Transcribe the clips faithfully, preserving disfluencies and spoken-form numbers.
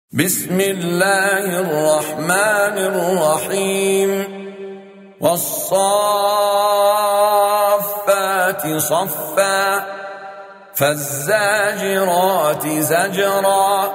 بسم الله الرحمن الرحيم والصافات صفا فالزاجرات زجرا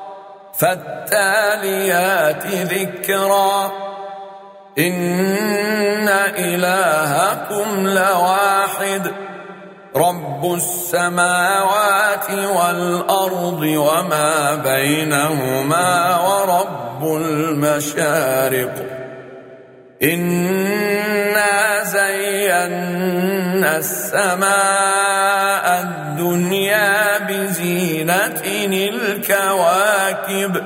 فالتاليات ذكرا إن إلهكم لواحد رب السماوات والأرض وما بينهما ورب المشارق إنا زينا السماء الدنيا بزينة الكواكب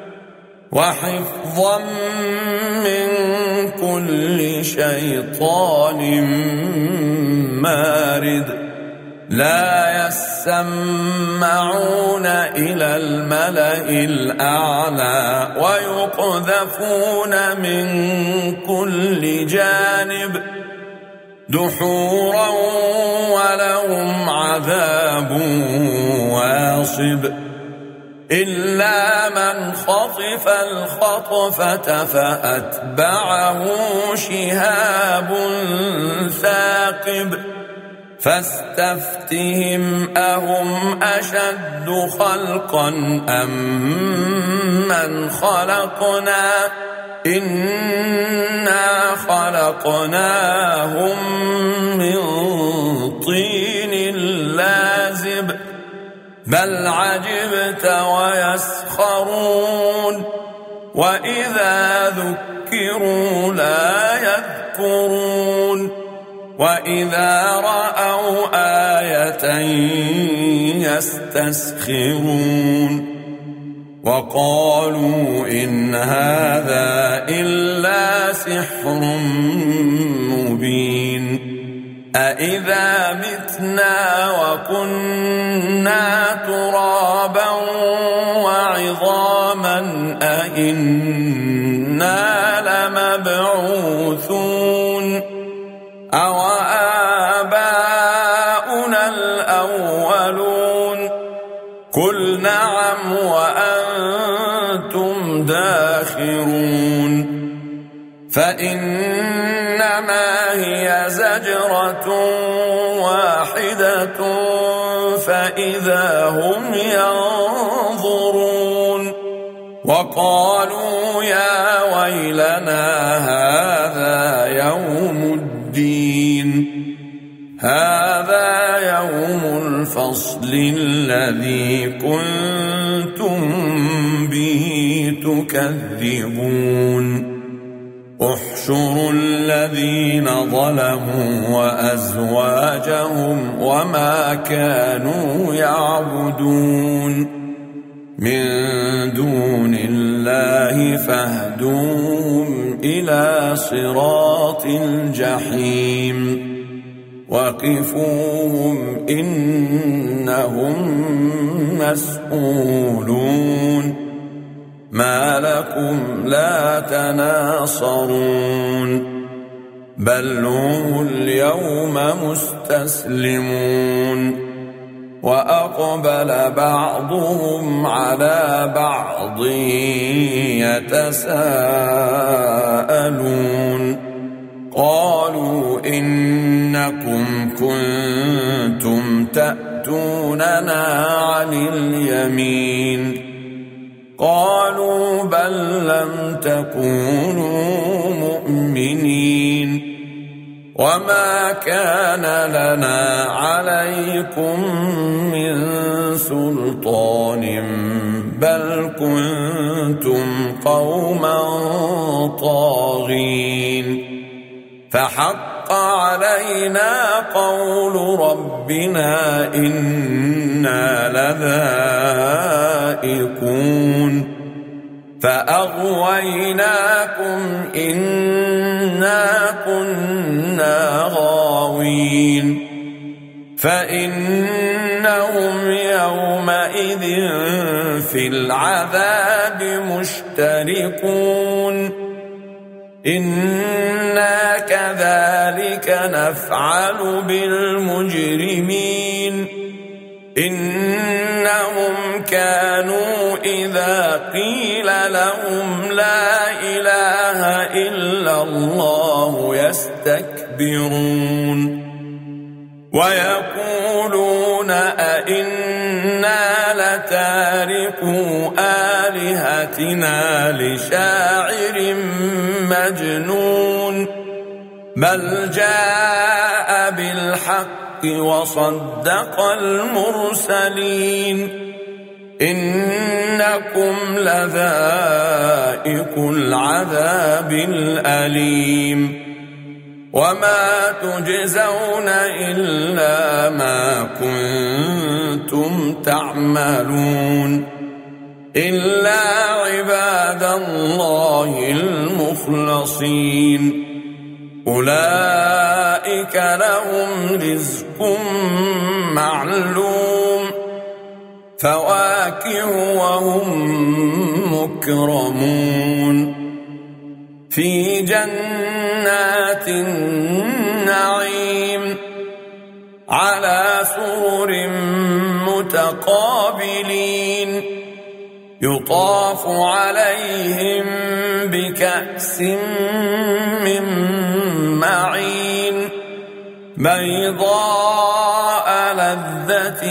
وحفظا من كل شيطان مارد لا يسمعون إلى الملأ الأعلى ويقذفون من كل جانب دحورا ولهم عذاب واصب إلا من خطف الخطفة فأتبعه شهاب ثاقب فاستفتهم أهم أشد خلقا أم من خلقنا إنا خلقناهم من طين لازب بل عجبت ويسخرون وإذا ذكروا لا يذكرون وإذا رأوا آية يستسخرون وقالوا إن هذا إلا سحر مبين أإذا متنا وكنا ترابا وعظاما أإنا لمبعوثون أو آباؤنا الأولون قل نعم وأنتم داخرون فإنما هي زجرة واحدة فإذا هم ينظرون وقالوا يا ويلنا هذا يوم الدين هذا يوم الفصل الذي كنتم به تكذبون احشروا الذين ظلموا وأزواجهم وما كانوا يعبدون من دون الله فاهدوهم إلى صراط الجحيم وقفوهم إنهم مسؤولون ما لكم لا تناصرون بل هم اليوم مستسلمون وأقبل بعضهم على بعض يتساءلون قالوا إنكم كنتم تأتوننا عن اليمين قالوا بل لم تكونوا مؤمنين وما كان لنا عليكم من سلطان بل كنتم قوما طاغين فحق علينا قول ربنا إنا لذائقون فأغويناكم إنا كنا غاوين فإنهم يومئذ في العذاب مشتركون إنا كذلك نفعل بالمجرمين إنهم كانوا إذا قيل لهم لا إله إلا الله يستكبرون ويقولون أئنا لتاركو آلهتنا لشاعر مجنون بل جاء بالحق وصدق المرسلين إنكم لذائق العذاب الأليم وما تجزون إلا ما كنتم تعملون إلا عباد الله المخلصين أولئك لهم رزق معلوم فواكه وهم مكرمون في جنات النعيم على سرر متقابلين يطاف عليهم بكأس من معين بيضاء لذة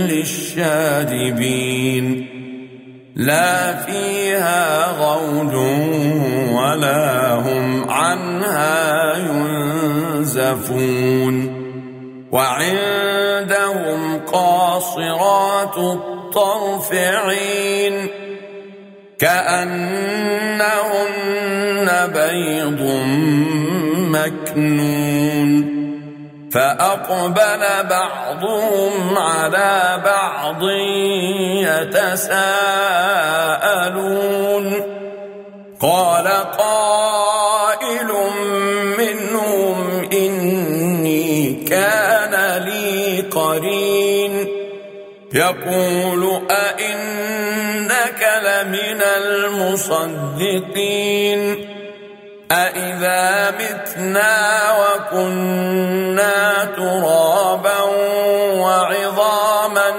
للشاربين لا فيها غول ولا هم عنها ينزفون وعندهم قاصرات الطرف عين كأنهن بيض مكنون فأقبل بعضهم على بعض يتساءلون قال قائل منهم إني كان لي قرين يقول أئنك لمن المصدقين أإذا متنا وكنا ترابا وعظاما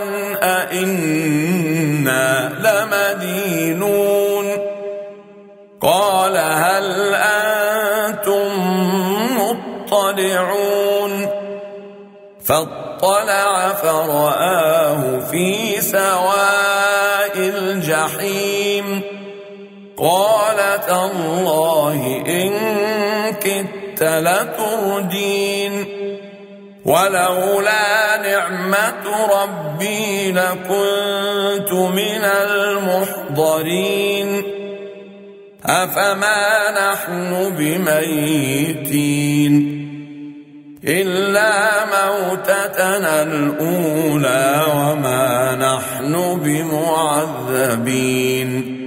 أئنا لمدينون قال هل أنتم مطلعون فاطلع فرآه في سواء الجحيم قال تالله إن كدت لتردين ولولا نعمة ربي لكنت من المحضرين أفما نحن بميتين إلا موتتنا الأولى وما نحن بمعذبين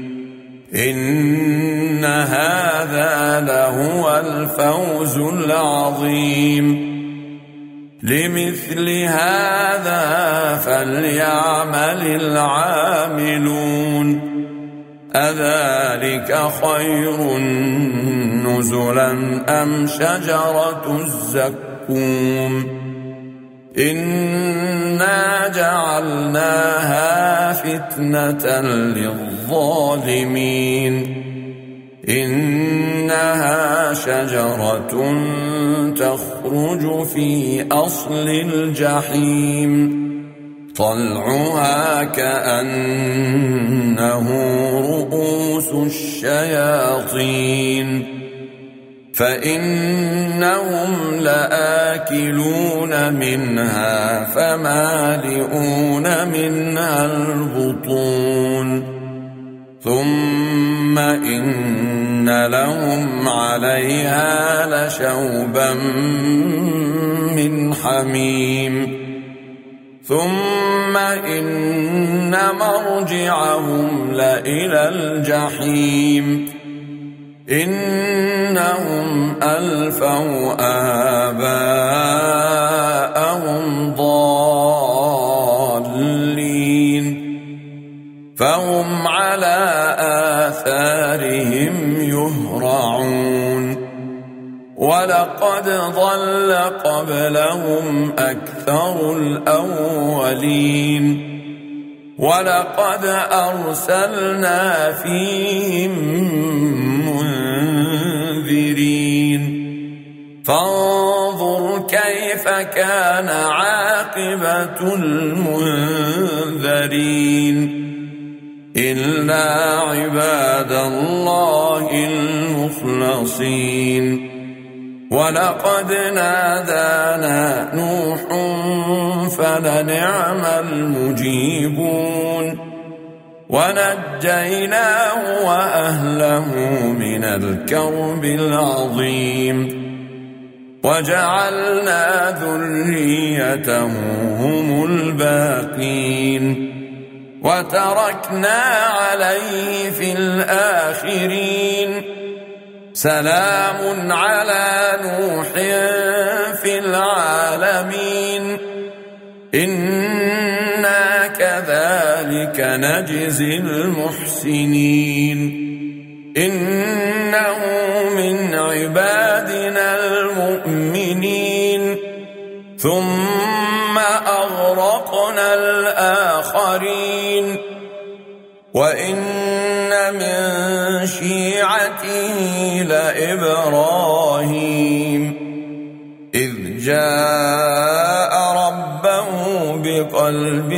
إن هذا لهو الفوز العظيم لمثل هذا فليعمل العاملون أذلك خير نزلا أم شجرة الزقوم إنا جعلناها فتنة للظالمين إنها شجرة تخرج في أصل الجحيم طلعها كأنه رؤوس الشياطين فإنهم لآكلون منها فمالئون منها البطون ثم إن لهم عليها لشوبا من حميم ثم إن مرجعهم لإلى الجحيم إنهم ألفوا آباءهم ضالين فهم على آثارهم يهرعون ولقد ضل قبلهم أكثر الأولين ولقد أرسلنا فيهم منذرين فانظر كيف كان عاقبة المنذرين إلا عباد الله المخلصين ولقد نادانا نوح فلنعم المجيبون ونجيناه وأهله من الكرب العظيم وجعلنا ذريته هم الباقين وتركنا عليه في الآخرين سلام على نوح في العالمين إنا كذلك نجزي المحسنين إنه من عبادنا المؤمنين ثم أغرقنا الآخرين وإن من شيعته لإبراهيم إذ جاء ربه بقلب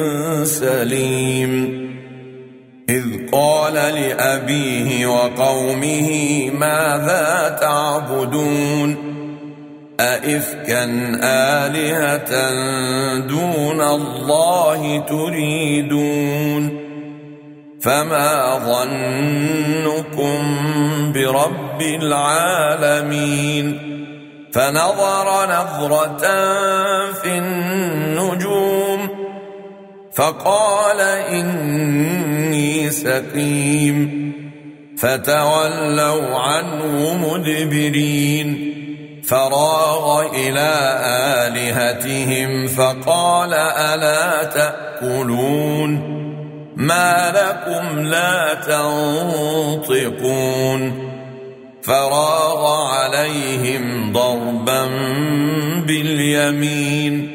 سليم إذ قال لأبيه وقومه ماذا تعبدون أئفكا آلهة دون الله تريدون فما ظنكم برب العالمين فنظر نظرة في النجوم فقال إني سقيم فتولوا عنه مدبرين فراغ إلى آلهتهم فقال ألا تأكلون ما لكم لا تنطقون فراغ عليهم ضربا باليمين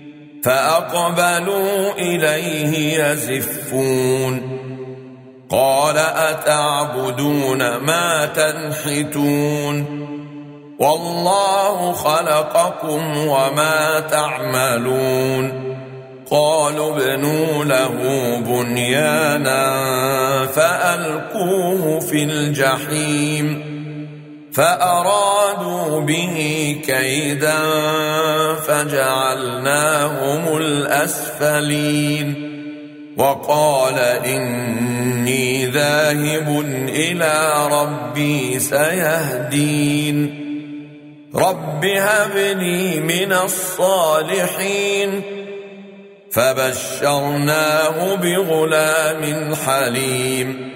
فأقبلوا إليه يزفون قال أتعبدون ما تنحتون والله خلقكم وما تعملون قالوا ابنوا له بنيانا فألقوه في الجحيم فأرادوا به كيدا فجعلناهم الأسفلين وقال إني ذاهب إلى ربي سيهدين رب هب لي من الصالحين فبشرناه بغلام حليم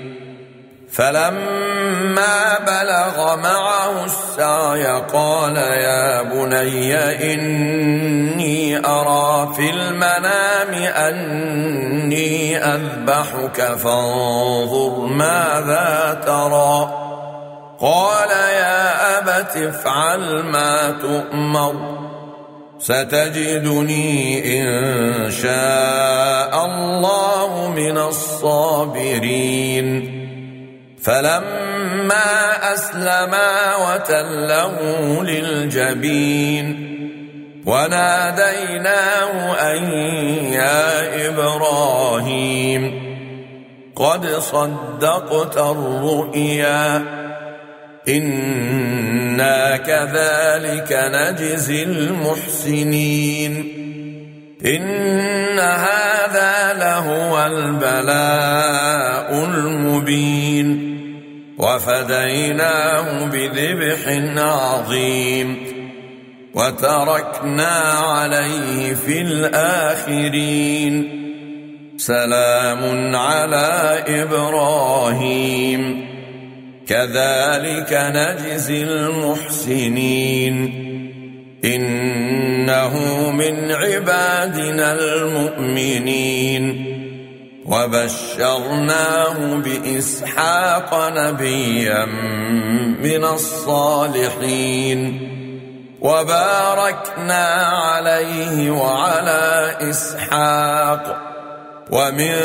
فلما بلغ معه السعي قال يا بني إني أرى في المنام أني أذبحك فانظر ماذا ترى قال يا أبت افعل ما تؤمر ستجدني إن شاء الله من الصابرين فلما أسلما وتله للجبين وناديناه أن يا إبراهيم قد صدقت الرؤيا إنا كذلك نجزي المحسنين إن هذا لهو البلاء المبين وفديناه بذبح عظيم وتركنا عليه في الآخرين سلام على إبراهيم كذلك نجزي المحسنين إنه من عبادنا المؤمنين وبشرناه بإسحاق نبيا من الصالحين وباركنا عليه وعلى إسحاق ومن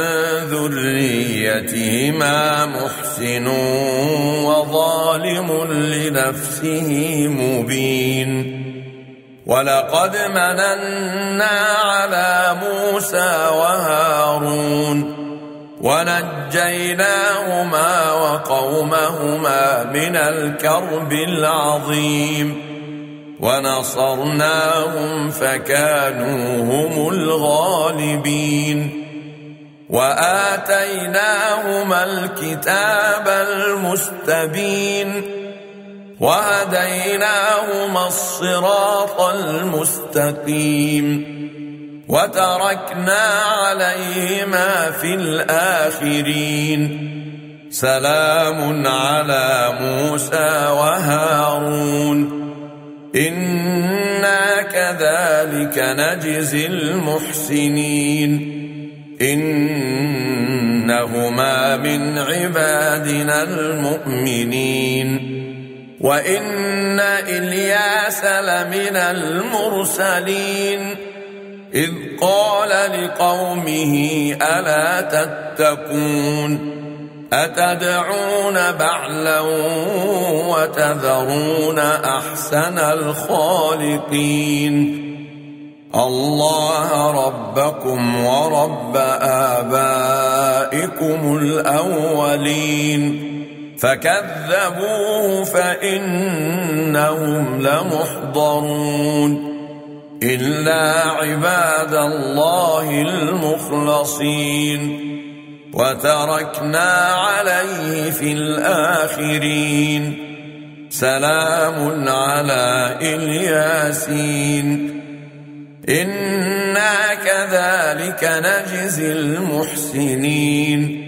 ذريتهما محسن وظالم لنفسه مبين ولقد مننا على موسى وهارون ونجيناهما وقومهما من الكرب العظيم ونصرناهم فكانوا هم الغالبين وآتيناهما الكتاب المستبين وهديناهما الصراط المستقيم وتركنا عليهما في الآخرين سلام على موسى وهارون إنا كذلك نجزي المحسنين إنهما من عبادنا المؤمنين وإن إلياس لمن المرسلين إذ قال لقومه ألا تتقون أتدعون بعلا وتذرون أحسن الخالقين الله ربكم ورب آبائكم الأولين فكذبوه فإنهم لمحضرون إلا عباد الله المخلصين وتركنا عليه في الآخرين سلام على الياسين إنا كذلك نجزي المحسنين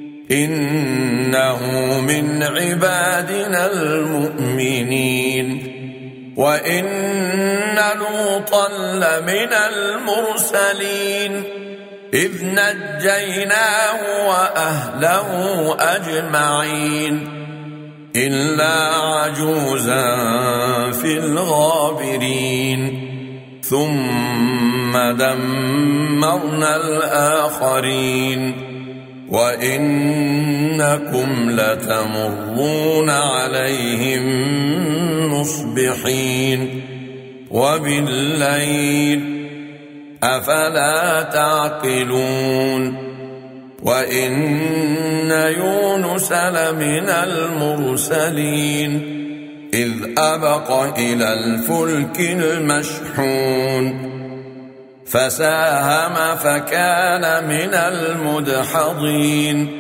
إنه من عبادنا المؤمنين وإن لوطا لمن المرسلين إذ نجيناه وأهله أجمعين إلا عجوزا في الغابرين ثم دمرنا الآخرين وإنكم لتمرون عليهم مصبحين وبالليل أفلا تعقلون وإن يونس لمن المرسلين إذ أبق إلى الفلك المشحون فساهم فكان من المدحضين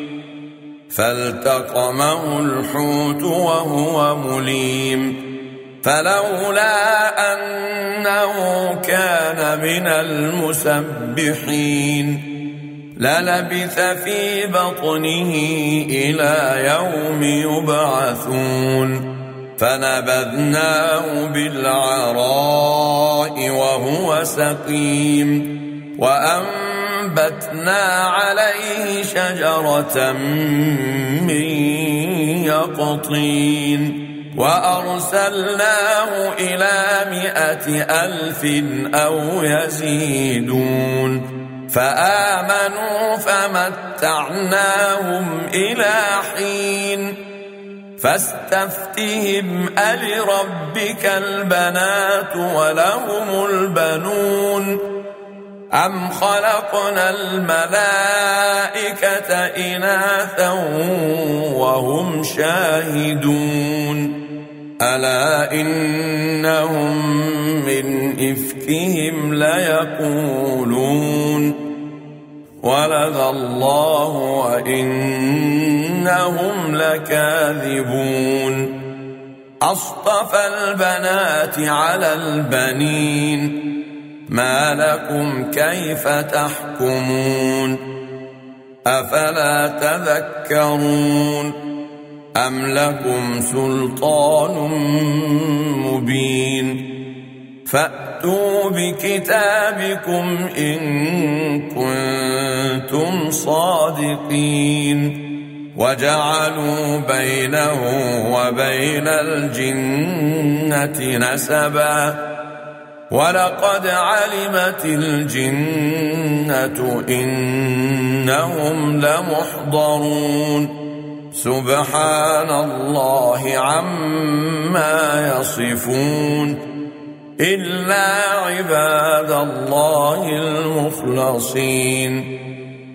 فالتقمه الحوت وهو مليم فلولا أنه كان من المسبحين للبث في بطنه إلى يوم يبعثون فنبذناه بالعراء وهو سقيم وأنبتنا عليه شجرة من يقطين وأرسلناه إلى مائة ألف أو يزيدون فآمنوا فمتعناهم إلى حين فاستفتهم ألربك البنات ولهم البنون أم خلقنا الملائكة إناثا وهم شاهدون ألا إنهم من إفكهم ليقولون ولد الله وإنهم لكاذبون أصطفى البنات على البنين ما لكم كيف تحكمون أفلا تذكرون أم لكم سلطان مبين فأتوا بكتابكم إن كنتم صادقين وجعلوا بينه وبين الجنة نسبا ولقد علمت الجنة إنهم لمحضرون سبحان الله عما يصفون إلا عباد الله المخلصين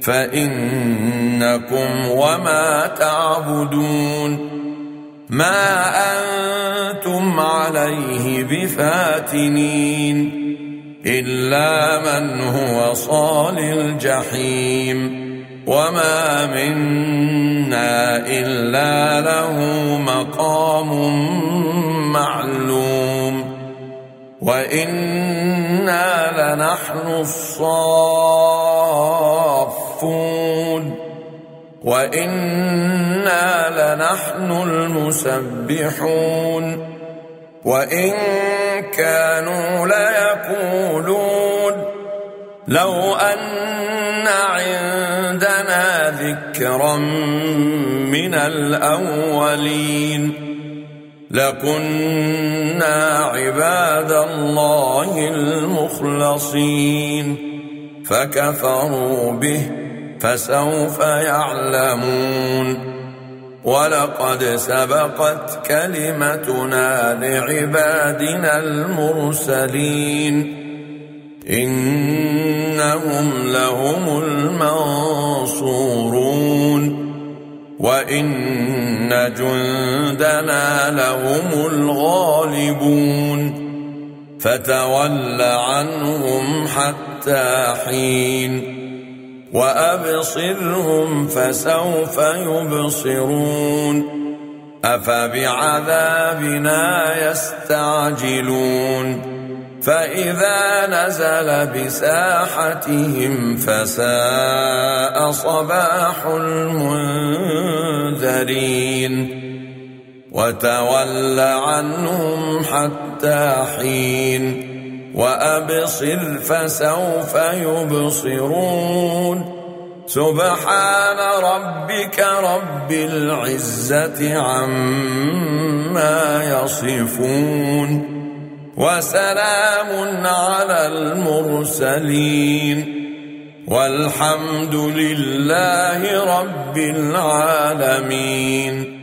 فإنكم وما تعبدون ما أنتم عليه بفاتنين إلا من هو صال الجحيم وما منا إلا له مقام معلوم وإنا لنحن الصافون وإنا لنحن المسبحون وإن كانوا ليقولون لو أن عندنا ذكرا من الأولين لكنا عباد الله المخلصين فكفروا به فسوف يعلمون ولقد سبقت كلمتنا لعبادنا المرسلين إنهم لهم المنصورون وإن جندنا لهم الغالبون فتول عنهم حتى حين وأبصرهم فسوف يبصرون أفبعذابنا يستعجلون فإذا نزل بساحتهم فساء صباح المنذرين وتول عنهم حتى حين وأبصر فسوف يبصرون سبحان ربك رب العزة عما يصفون وسلام على المرسلين والحمد لله رب العالمين.